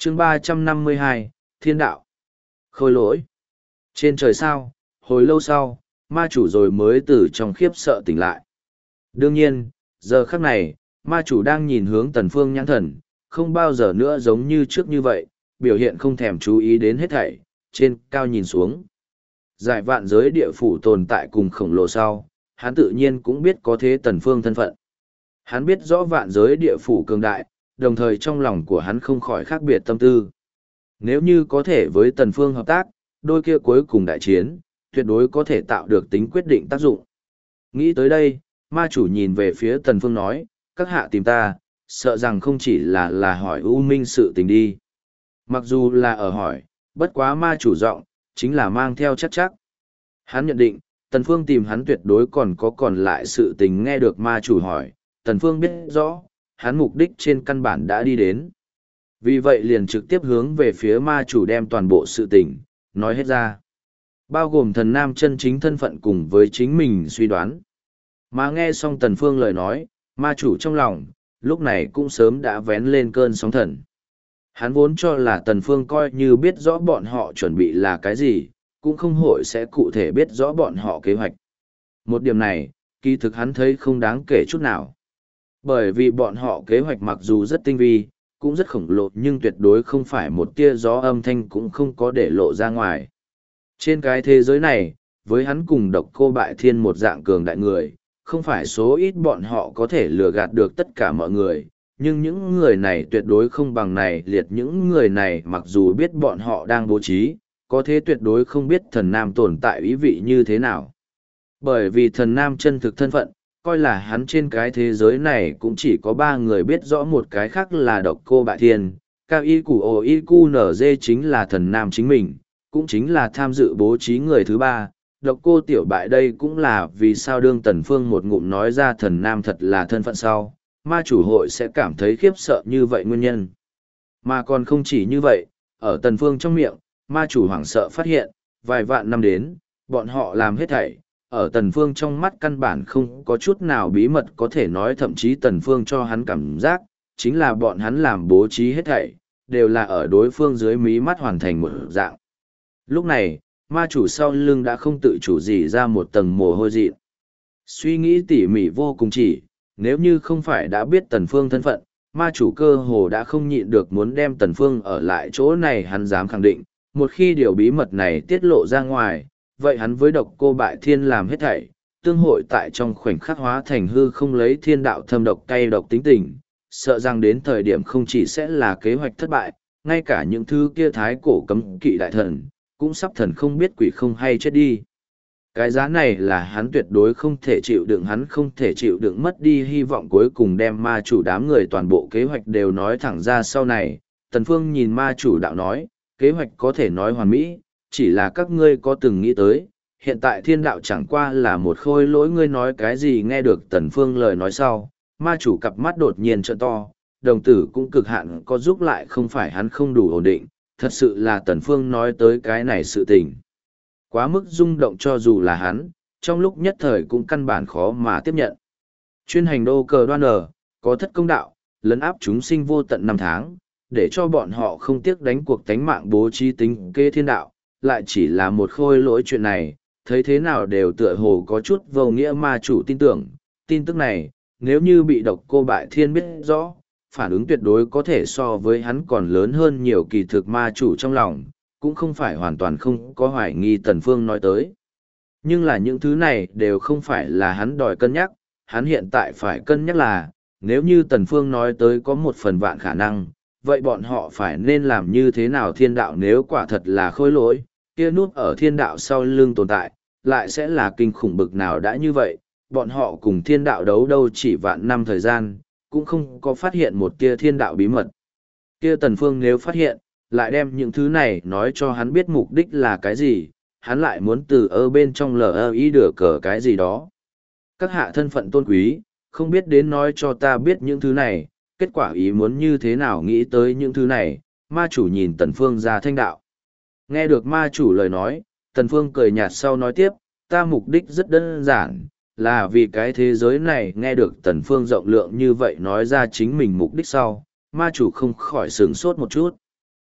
chương 352, Thiên đạo. Khôi lỗi. Trên trời sao, hồi lâu sau, ma chủ rồi mới từ trong khiếp sợ tỉnh lại. Đương nhiên, giờ khắc này, ma chủ đang nhìn hướng Tần Phương nhãn thần, không bao giờ nữa giống như trước như vậy, biểu hiện không thèm chú ý đến hết thảy, trên cao nhìn xuống. Giải vạn giới địa phủ tồn tại cùng khổng lồ sau, hắn tự nhiên cũng biết có thế Tần Phương thân phận. Hắn biết rõ vạn giới địa phủ cường đại, đồng thời trong lòng của hắn không khỏi khác biệt tâm tư. Nếu như có thể với Tần Phương hợp tác, đôi kia cuối cùng đại chiến, tuyệt đối có thể tạo được tính quyết định tác dụng. Nghĩ tới đây, ma chủ nhìn về phía Tần Phương nói, các hạ tìm ta, sợ rằng không chỉ là hỏi U Minh sự tình đi. Mặc dù là ở hỏi, bất quá ma chủ giọng chính là mang theo chắc chắc. Hắn nhận định, Tần Phương tìm hắn tuyệt đối còn lại sự tình. Nghe được ma chủ hỏi, Tần Phương biết rõ, hắn mục đích trên căn bản đã đi đến. Vì vậy liền trực tiếp hướng về phía ma chủ đem toàn bộ sự tình, nói hết ra. Bao gồm thần nam chân chính thân phận cùng với chính mình suy đoán. Mà nghe xong Tần Phương lời nói, ma chủ trong lòng, lúc này cũng sớm đã vén lên cơn sóng thần. Hắn vốn cho là Tần Phương coi như biết rõ bọn họ chuẩn bị là cái gì, cũng không hội sẽ cụ thể biết rõ bọn họ kế hoạch. Một điểm này, kỳ thực hắn thấy không đáng kể chút nào. Bởi vì bọn họ kế hoạch mặc dù rất tinh vi, cũng rất khổng lồ nhưng tuyệt đối không phải một tia gió âm thanh cũng không có để lộ ra ngoài. Trên cái thế giới này, với hắn cùng Độc Cô Bại Thiên một dạng cường đại người, không phải số ít bọn họ có thể lừa gạt được tất cả mọi người, nhưng những người này tuyệt đối không bằng này liệt những người này mặc dù biết bọn họ đang bố trí, có thế tuyệt đối không biết thần nam tồn tại ý vị như thế nào. Bởi vì thần nam chân thực thân phận, coi là hắn trên cái thế giới này cũng chỉ có ba người biết rõ, một cái khác là Độc Cô Bại Thiên, Cao Y Củ Ồ Y Cu Nở Dê chính là thần nam chính mình, cũng chính là tham dự bố trí người thứ ba. Độc Cô Tiểu Bại đây cũng là vì sao đương Tần Phương một ngụm nói ra thần nam thật là thân phận sau, ma chủ hội sẽ cảm thấy khiếp sợ như vậy nguyên nhân. Mà còn không chỉ như vậy, ở Tần Phương trong miệng, ma chủ hoảng sợ phát hiện, vài vạn năm đến, bọn họ làm hết thảy, ở Tần Phương trong mắt căn bản không có chút nào bí mật, có thể nói thậm chí Tần Phương cho hắn cảm giác, chính là bọn hắn làm bố trí hết thảy, đều là ở đối phương dưới mí mắt hoàn thành một dạng. Lúc này, ma chủ sau lưng đã không tự chủ gì ra một tầng mồ hôi dị. Suy nghĩ tỉ mỉ vô cùng chỉ, nếu như không phải đã biết Tần Phương thân phận, ma chủ cơ hồ đã không nhịn được muốn đem Tần Phương ở lại chỗ này. Hắn dám khẳng định, một khi điều bí mật này tiết lộ ra ngoài, vậy hắn với Độc Cô Bại Thiên làm hết thảy, tương hội tại trong khoảnh khắc hóa thành hư không, lấy thiên đạo thâm độc cay độc tính tình, sợ rằng đến thời điểm không chỉ sẽ là kế hoạch thất bại, ngay cả những thứ kia thái cổ cấm kỵ đại thần, cũng sắp thần không biết quỷ không hay chết đi. Cái giá này là hắn tuyệt đối không thể chịu đựng, hắn không thể chịu đựng mất đi hy vọng cuối cùng đem ma chủ đám người toàn bộ kế hoạch đều nói thẳng ra. Sau này, Tần Phương nhìn ma chủ đạo nói, kế hoạch có thể nói hoàn mỹ, chỉ là các ngươi có từng nghĩ tới, hiện tại thiên đạo chẳng qua là một khôi lỗi. Ngươi nói cái gì? Nghe được Tần Phương lời nói sau, ma chủ cặp mắt đột nhiên trợn to, đồng tử cũng cực hạn có giúp lại, không phải hắn không đủ ổn định, thật sự là Tần Phương nói tới cái này sự tình. Quá mức rung động, cho dù là hắn, trong lúc nhất thời cũng căn bản khó mà tiếp nhận. Chuyên hành đô cờ đoan ở, có thất công đạo, lấn áp chúng sinh vô tận năm tháng, để cho bọn họ không tiếc đánh cuộc tánh mạng bố trí tính kê thiên đạo, lại chỉ là một khôi lỗi. Chuyện này, thấy thế nào đều tựa hồ có chút vô nghĩa. Ma chủ tin tưởng, tin tức này, nếu như bị Độc Cô Bại Thiên biết rõ, phản ứng tuyệt đối có thể so với hắn còn lớn hơn nhiều. Kỳ thực ma chủ trong lòng, cũng không phải hoàn toàn không có hoài nghi Tần Phương nói tới. Nhưng là những thứ này đều không phải là hắn đòi cân nhắc, hắn hiện tại phải cân nhắc là, nếu như Tần Phương nói tới có một phần vạn khả năng, vậy bọn họ phải nên làm như thế nào? Thiên đạo nếu quả thật là khôi lỗi, kia núp ở thiên đạo sau lưng tồn tại, lại sẽ là kinh khủng bực nào? Đã như vậy, bọn họ cùng thiên đạo đấu đâu chỉ vạn năm thời gian, cũng không có phát hiện một tia thiên đạo bí mật. Kia Tần Phương nếu phát hiện, lại đem những thứ này nói cho hắn biết mục đích là cái gì, hắn lại muốn từ ở bên trong lờ ý đửa cờ cái gì đó. Các hạ thân phận tôn quý, không biết đến nói cho ta biết những thứ này, kết quả ý muốn như thế nào? Nghĩ tới những thứ này, ma chủ nhìn Tần Phương ra thanh đạo. Nghe được ma chủ lời nói, Tần Phương cười nhạt sau nói tiếp, ta mục đích rất đơn giản, là vì cái thế giới này. Nghe được Tần Phương rộng lượng như vậy nói ra chính mình mục đích sau, ma chủ không khỏi sửng sốt một chút.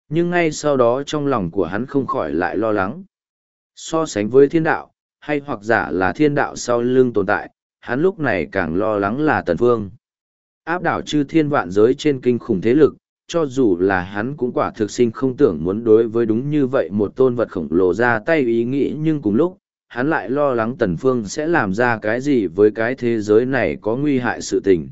Nhưng ngay sau đó trong lòng của hắn không khỏi lại lo lắng. So sánh với thiên đạo, hay hoặc giả là thiên đạo sau lưng tồn tại, hắn lúc này càng lo lắng là Tần Phương. Áp đảo chư thiên vạn giới trên kinh khủng thế lực, cho dù là hắn cũng quả thực sinh không tưởng muốn đối với đúng như vậy một tôn vật khổng lồ ra tay ý nghĩ, nhưng cùng lúc, hắn lại lo lắng Tần Phương sẽ làm ra cái gì với cái thế giới này có nguy hại sự tình.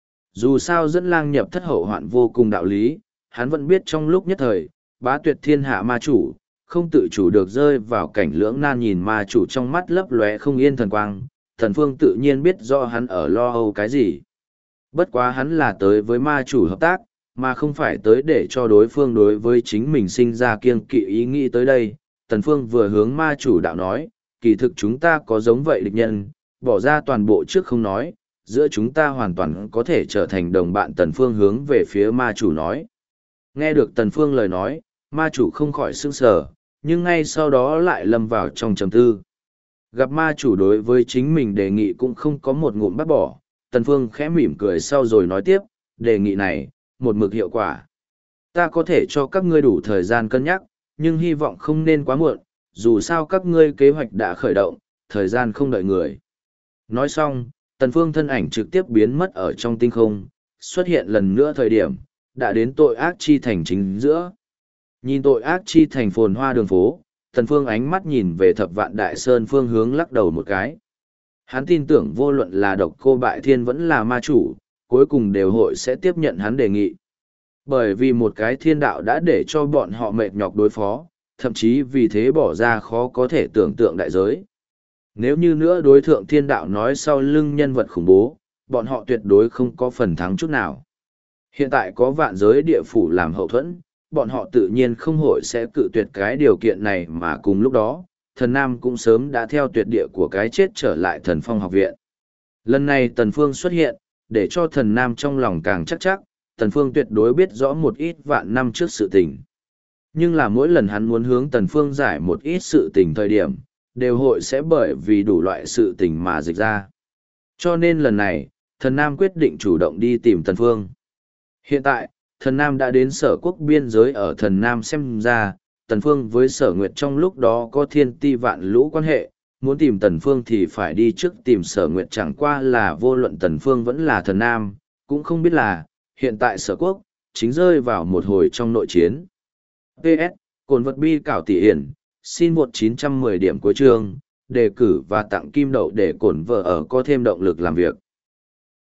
Dù sao dẫn lang nhập thất hậu hoạn vô cùng đạo lý, hắn vẫn biết trong lúc nhất thời, bá tuyệt thiên hạ ma chủ, không tự chủ được rơi vào cảnh lưỡng nan, nhìn ma chủ trong mắt lấp lóe không yên thần quang, Tần Phương tự nhiên biết rõ hắn ở lo âu cái gì. Bất quá hắn là tới với ma chủ hợp tác, mà không phải tới để cho đối phương đối với chính mình sinh ra kiêng kỵ ý nghĩ tới đây. Tần Phương vừa hướng ma chủ đạo nói, kỳ thực chúng ta có giống vậy địch nhân, bỏ ra toàn bộ trước không nói, giữa chúng ta hoàn toàn có thể trở thành đồng bạn. Tần Phương hướng về phía ma chủ nói. Nghe được Tần Phương lời nói, ma chủ không khỏi sững sờ, nhưng ngay sau đó lại lâm vào trong trầm tư. Gặp ma chủ đối với chính mình đề nghị cũng không có một ngụm bác bỏ, Tần Phương khẽ mỉm cười sau rồi nói tiếp, đề nghị này, một mực hiệu quả. Ta có thể cho các ngươi đủ thời gian cân nhắc, nhưng hy vọng không nên quá muộn, dù sao các ngươi kế hoạch đã khởi động, thời gian không đợi người. Nói xong, Tần Phương thân ảnh trực tiếp biến mất ở trong tinh không, xuất hiện lần nữa thời điểm, đã đến tội ác chi thành chính giữa. Nhìn tội ác chi thành phồn hoa đường phố, Tần Phương ánh mắt nhìn về Thập Vạn Đại Sơn phương hướng lắc đầu một cái. Hắn tin tưởng vô luận là Độc Cô Bại Thiên vẫn là ma chủ, cuối cùng đều hội sẽ tiếp nhận hắn đề nghị. Bởi vì một cái thiên đạo đã để cho bọn họ mệt nhọc đối phó, thậm chí vì thế bỏ ra khó có thể tưởng tượng đại giới. Nếu như nữa đối thượng thiên đạo nói sau lưng nhân vật khủng bố, bọn họ tuyệt đối không có phần thắng chút nào. Hiện tại có vạn giới địa phủ làm hậu thuẫn, bọn họ tự nhiên không hội sẽ cự tuyệt cái điều kiện này, mà cùng lúc đó, thần Nam cũng sớm đã theo tuyệt địa của cái chết trở lại Thần Phong học viện. Lần này Tần Phương xuất hiện, để cho thần Nam trong lòng càng chắc, Tần Phương tuyệt đối biết rõ một ít vạn năm trước sự tình. Nhưng là mỗi lần hắn muốn hướng Tần Phương giải một ít sự tình thời điểm, đều hội sẽ bởi vì đủ loại sự tình mà dịch ra. Cho nên lần này, thần Nam quyết định chủ động đi tìm Tần Phương. Hiện tại, thần Nam đã đến Sở Quốc biên giới, ở thần Nam xem ra, Tần Phương với Sở Nguyệt trong lúc đó có thiên ti vạn lũ quan hệ, muốn tìm Tần Phương thì phải đi trước tìm Sở Nguyệt, chẳng qua là vô luận Tần Phương vẫn là thần Nam, cũng không biết là, hiện tại Sở Quốc, chính rơi vào một hồi trong nội chiến. PS, cồn vật bi cảo tỷ hiển, xin 1910 điểm cuối chương, đề cử và tặng kim đậu để cổn vợ ở có thêm động lực làm việc.